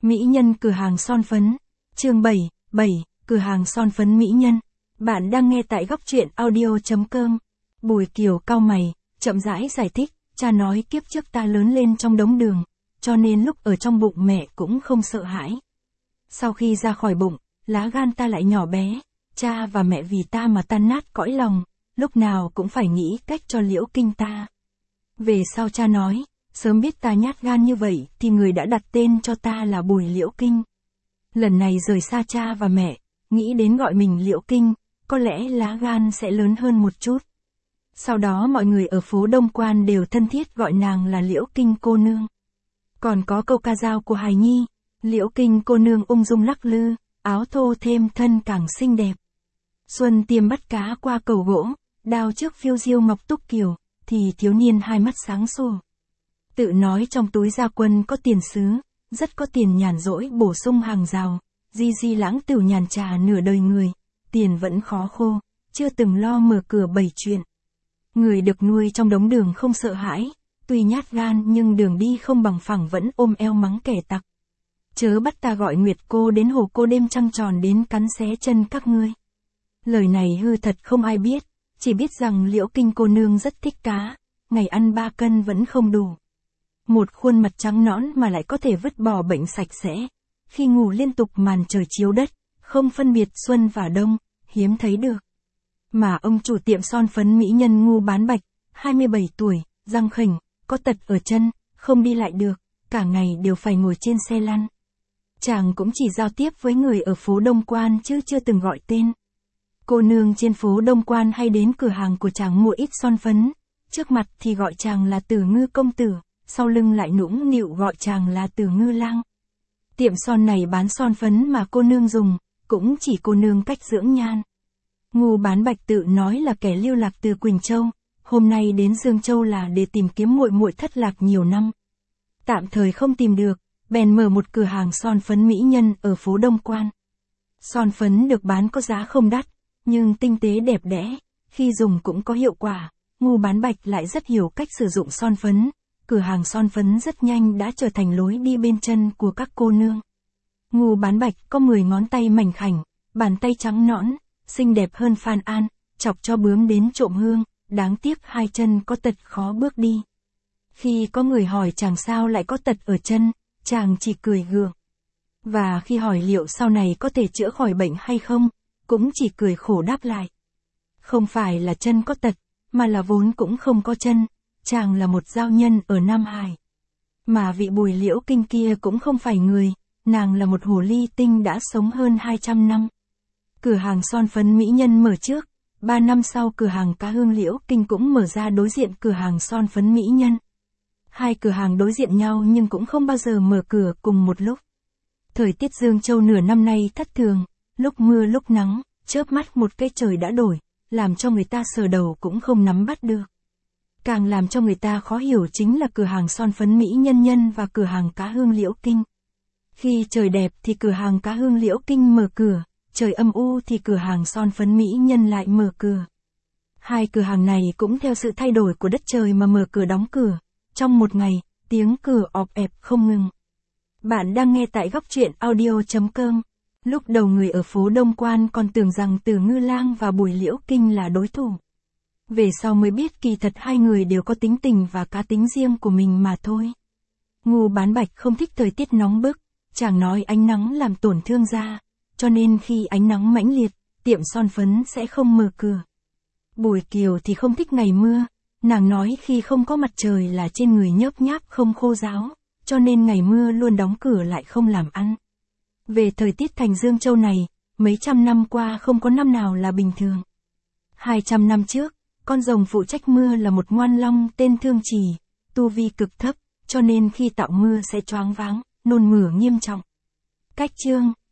Mỹ nhân cửa hàng son phấn. Chương 7, cửa hàng son phấn mỹ nhân. Bạn đang nghe tại góc truyện audio.com. Bùi Kiều cau mày, chậm rãi giải thích, cha nói kiếp trước ta lớn lên trong đống đường, cho nên lúc ở trong bụng mẹ cũng không sợ hãi. Sau khi ra khỏi bụng, lá gan ta lại nhỏ bé, cha và mẹ vì ta mà tan nát cõi lòng, lúc nào cũng phải nghĩ cách cho Liễu Kinh ta. Về sau cha nói, sớm biết ta nhát gan như vậy thì người đã đặt tên cho ta là Bùi Liễu Kinh. Lần này rời xa cha và mẹ, nghĩ đến gọi mình Liễu Kinh, có lẽ lá gan sẽ lớn hơn một chút. Sau đó mọi người ở phố Đông Quan đều thân thiết gọi nàng là Liễu Kinh cô nương. Còn có câu ca dao của hài nhi, Liễu Kinh cô nương ung dung lắc lư, áo thô thêm thân càng xinh đẹp. Xuân tiêm bắt cá qua cầu gỗ, đao trước phiêu diêu ngọc túc kiều, thì thiếu niên hai mắt sáng sủa. Tự nói trong túi gia quân có tiền sứ, rất có tiền nhàn rỗi bổ sung hàng rào, di lãng tửu nhàn trà nửa đời người, tiền vẫn khó khô, chưa từng lo mở cửa bày chuyện. Người được nuôi trong đống đường không sợ hãi, tuy nhát gan nhưng đường đi không bằng phẳng vẫn ôm eo mắng kẻ tặc. Chớ bắt ta gọi Nguyệt cô đến hồ cô đêm trăng tròn đến cắn xé chân các ngươi. Lời này hư thật không ai biết, chỉ biết rằng Liễu Kinh cô nương rất thích cá, ngày ăn 3 cân vẫn không đủ. Một khuôn mặt trắng nõn mà lại có thể vứt bỏ bệnh sạch sẽ, khi ngủ liên tục màn trời chiếu đất, không phân biệt xuân và đông, hiếm thấy được. Mà ông chủ tiệm son phấn mỹ nhân Ngu Bán Bạch, 27 tuổi, răng khểnh, có tật ở chân, không đi lại được, cả ngày đều phải ngồi trên xe lăn. Chàng cũng chỉ giao tiếp với người ở phố Đông Quan chứ chưa từng gọi tên. Cô nương trên phố Đông Quan hay đến cửa hàng của chàng mua ít son phấn, trước mặt thì gọi chàng là Tử Ngư công tử, sau lưng lại nũng nịu gọi chàng là Tử Ngư lang. Tiệm son này bán son phấn mà cô nương dùng, cũng chỉ cô nương cách dưỡng nhan. Ngu Bán Bạch tự nói là kẻ lưu lạc từ Quỳnh Châu, hôm nay đến Dương Châu là để tìm kiếm muội muội thất lạc nhiều năm. Tạm thời không tìm được, bèn mở một cửa hàng son phấn mỹ nhân ở phố Đông Quan. Son phấn được bán có giá không đắt, nhưng tinh tế đẹp đẽ, khi dùng cũng có hiệu quả. Ngu Bán Bạch lại rất hiểu cách sử dụng son phấn, cửa hàng son phấn rất nhanh đã trở thành lối đi bên chân của các cô nương. Ngu Bán Bạch có 10 ngón tay mảnh khảnh, bàn tay trắng nõn, xinh đẹp hơn Phan An, chọc cho bướm đến trộm hương, đáng tiếc hai chân có tật khó bước đi. Khi có người hỏi chàng sao lại có tật ở chân, chàng chỉ cười gượng. Và khi hỏi liệu sau này có thể chữa khỏi bệnh hay không, cũng chỉ cười khổ đáp lại. Không phải là chân có tật, mà là vốn cũng không có chân, chàng là một giao nhân ở Nam Hải. Mà vị Bùi Liễu Kinh kia cũng không phải người, nàng là một hồ ly tinh đã sống hơn 200 năm. Cửa hàng son phấn mỹ nhân mở trước, 3 năm sau cửa hàng cá hương Liễu Kinh cũng mở ra đối diện cửa hàng son phấn mỹ nhân. Hai cửa hàng đối diện nhau nhưng cũng không bao giờ mở cửa cùng một lúc. Thời tiết Dương Châu nửa năm nay thất thường, lúc mưa lúc nắng, chớp mắt một cái trời đã đổi, làm cho người ta sờ đầu cũng không nắm bắt được. Càng làm cho người ta khó hiểu chính là cửa hàng son phấn mỹ nhân và cửa hàng cá hương Liễu Kinh. Khi trời đẹp thì cửa hàng cá hương Liễu Kinh mở cửa, trời âm u thì cửa hàng son phấn mỹ nhân lại mở cửa. Hai cửa hàng này cũng theo sự thay đổi của đất trời mà mở cửa đóng cửa. Trong một ngày, tiếng cửa ọp ẹp không ngừng. Bạn đang nghe tại góc truyện audio.com. Lúc đầu người ở phố Đông Quan còn tưởng rằng Tử Ngư lang và Bùi Liễu Kinh là đối thủ. Về sau mới biết kỳ thật hai người đều có tính tình và cá tính riêng của mình mà thôi. Ngu Bán Bạch không thích thời tiết nóng bức, chàng nói ánh nắng làm tổn thương da, cho nên khi ánh nắng mãnh liệt, tiệm son phấn sẽ không mở cửa. Bùi Kiều thì không thích ngày mưa, nàng nói khi không có mặt trời là trên người nhớp nháp không khô ráo, cho nên ngày mưa luôn đóng cửa lại không làm ăn. Về thời tiết thành Dương Châu này, mấy trăm năm qua không có năm nào là bình thường. 200 năm trước, con rồng phụ trách mưa là một ngoan long tên Thương Trì, tu vi cực thấp, cho nên khi tạo mưa sẽ choáng váng, nôn mửa nghiêm trọng. Cách chương